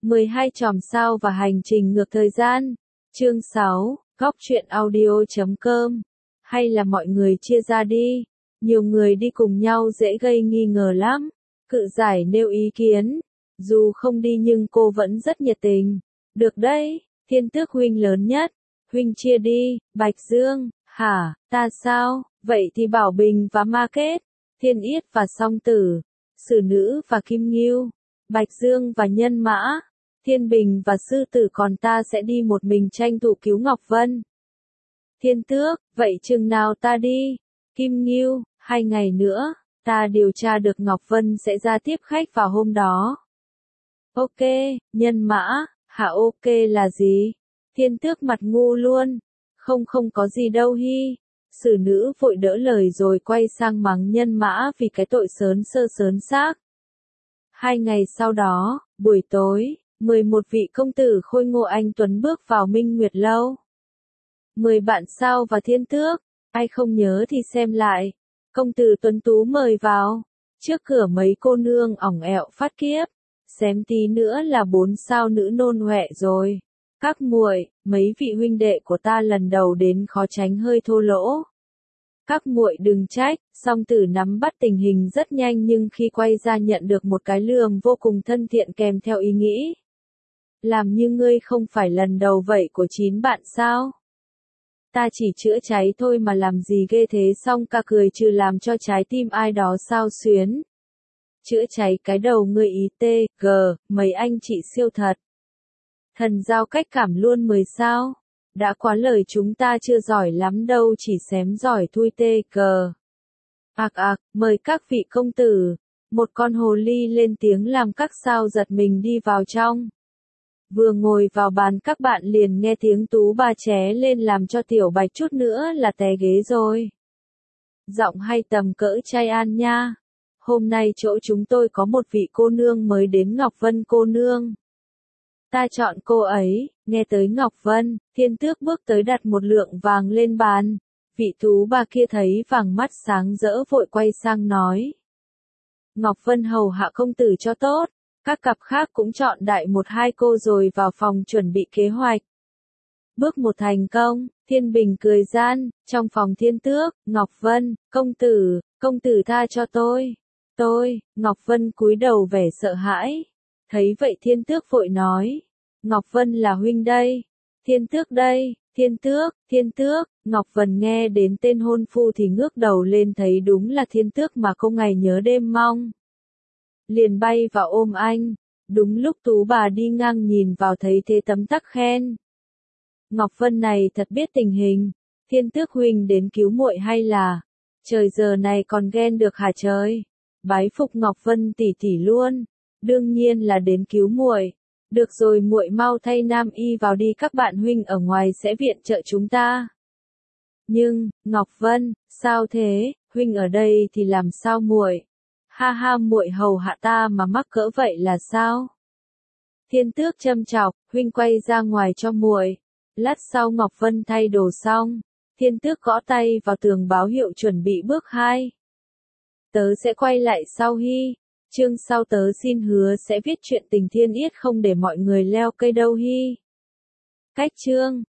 12 chòm sao và hành trình ngược thời gian. Chương 6, góc truyện audio.com. Hay là mọi người chia ra đi. Nhiều người đi cùng nhau dễ gây nghi ngờ lắm. Cự giải nêu ý kiến. Dù không đi nhưng cô vẫn rất nhiệt tình. Được đấy, Thiên Tước huynh lớn nhất. Huynh chia đi, Bạch Dương. Hả, ta sao? Vậy thì Bảo Bình và Ma Kết, Thiên Yết và Song Tử, Sử Nữ và Kim Ngưu, Bạch Dương và Nhân Mã, Thiên Bình và Sư Tử, còn ta sẽ đi một mình tranh thủ cứu Ngọc Vân. Thiên Tước, vậy chừng nào ta đi? Kim Ngưu, 2 ngày nữa, ta điều tra được Ngọc Vân sẽ ra tiếp khách vào hôm đó. Ok, Nhân Mã, hả ok là gì? Thiên Tước mặt ngu luôn. Không có gì đâu hi. Sử Nữ vội đỡ lời rồi quay sang mắng Nhân Mã vì cái tội sớn sơ sớn xác. 2 ngày sau đó, buổi tối, 11 vị công tử khôi ngô anh tuấn bước vào Minh Nguyệt Lâu. 10 bạn sao và Thiên Tước, ai không nhớ thì xem lại. Công tử tuấn tú mời vào. Trước cửa mấy cô nương ỏng ẹo phát kiếp. Xém tí nữa là 4 sao nữ nôn hoẹ rồi. Các muội, mấy vị huynh đệ của ta lần đầu đến khó tránh hơi thô lỗ. Các muội đừng trách, Song Tử nắm bắt tình hình rất nhanh nhưng khi quay ra nhận được một cái lườm vô cùng thân thiện kèm theo ý nghĩ. Làm như ngươi không phải lần đầu vậy của 9 bạn sao? Ta chỉ chữa cháy thôi mà làm gì ghê thế. Song Ca cười trừ làm cho trái tim ai đó xao xuyến. Chữa cháy cái đầu ngươi ý tê, gờ, mấy anh chị siêu thật. Thần giao cách cảm luôn 10 sao. Đã quá lời chúng ta chưa giỏi lắm đâu, chỉ xém giỏi thui tê cờ. Mời các vị công tử. Một con hồ ly lên tiếng làm các sao giật mình đi vào trong. Vừa ngồi vào bàn các bạn liền nghe tiếng Tú Bà ché lên làm cho Tiểu Bạch chút nữa là té ghế rồi. Giọng hay tầm cỡ trai an nha. Hôm nay chỗ chúng tôi có một vị cô nương mới đến, Ngọc Vân cô nương. Ta chọn cô ấy. Nghe tới Ngọc Vân, Thiên Tước bước tới đặt một lượng vàng lên bàn. Vị Tú Bà kia thấy vàng mắt sáng rỡ vội quay sang nói. Ngọc Vân hầu hạ công tử cho tốt. Các cặp khác cũng chọn đại 1-2 cô rồi vào phòng chuẩn bị kế hoạch. Bước 1 thành công, Thiên Bình cười gian, trong phòng Thiên Tước, Ngọc Vân, công tử tha cho tôi. Ngọc Vân cúi đầu vẻ sợ hãi. Thấy vậy Thiên Tước vội nói. Ngọc Vân là huynh đây. Thiên Tước đây. Thiên Tước, Ngọc Vân nghe đến tên hôn phu thì ngước đầu lên thấy đúng là Thiên Tước mà cô ngày nhớ đêm mong. Liền bay vào ôm anh. Đúng lúc Tú Bà đi ngang nhìn vào thấy thế tấm tắc khen. Ngọc Vân này thật biết tình hình. Thiên Tước huynh đến cứu muội hay là? Trời giờ này còn ghen được hả trời? Bái phục Ngọc Vân tỷ tỷ luôn. Đương nhiên là đến cứu muội. Được rồi, muội mau thay nam y vào đi, các bạn huynh ở ngoài sẽ viện trợ chúng ta. Nhưng, Ngọc Vân, sao thế, huynh ở đây thì làm sao muội? Ha ha, muội hầu hạ ta mà mắc cỡ vậy là sao? Thiên Tước châm chọc, huynh quay ra ngoài cho muội. Lát sau Ngọc Vân thay đồ xong, Thiên Tước gõ tay vào tường báo hiệu chuẩn bị bước 2. Tớ sẽ quay lại sau hi. Chương sau tớ xin hứa sẽ viết chuyện tình Thiên Yết không để mọi người leo cây đâu hi. Cách chương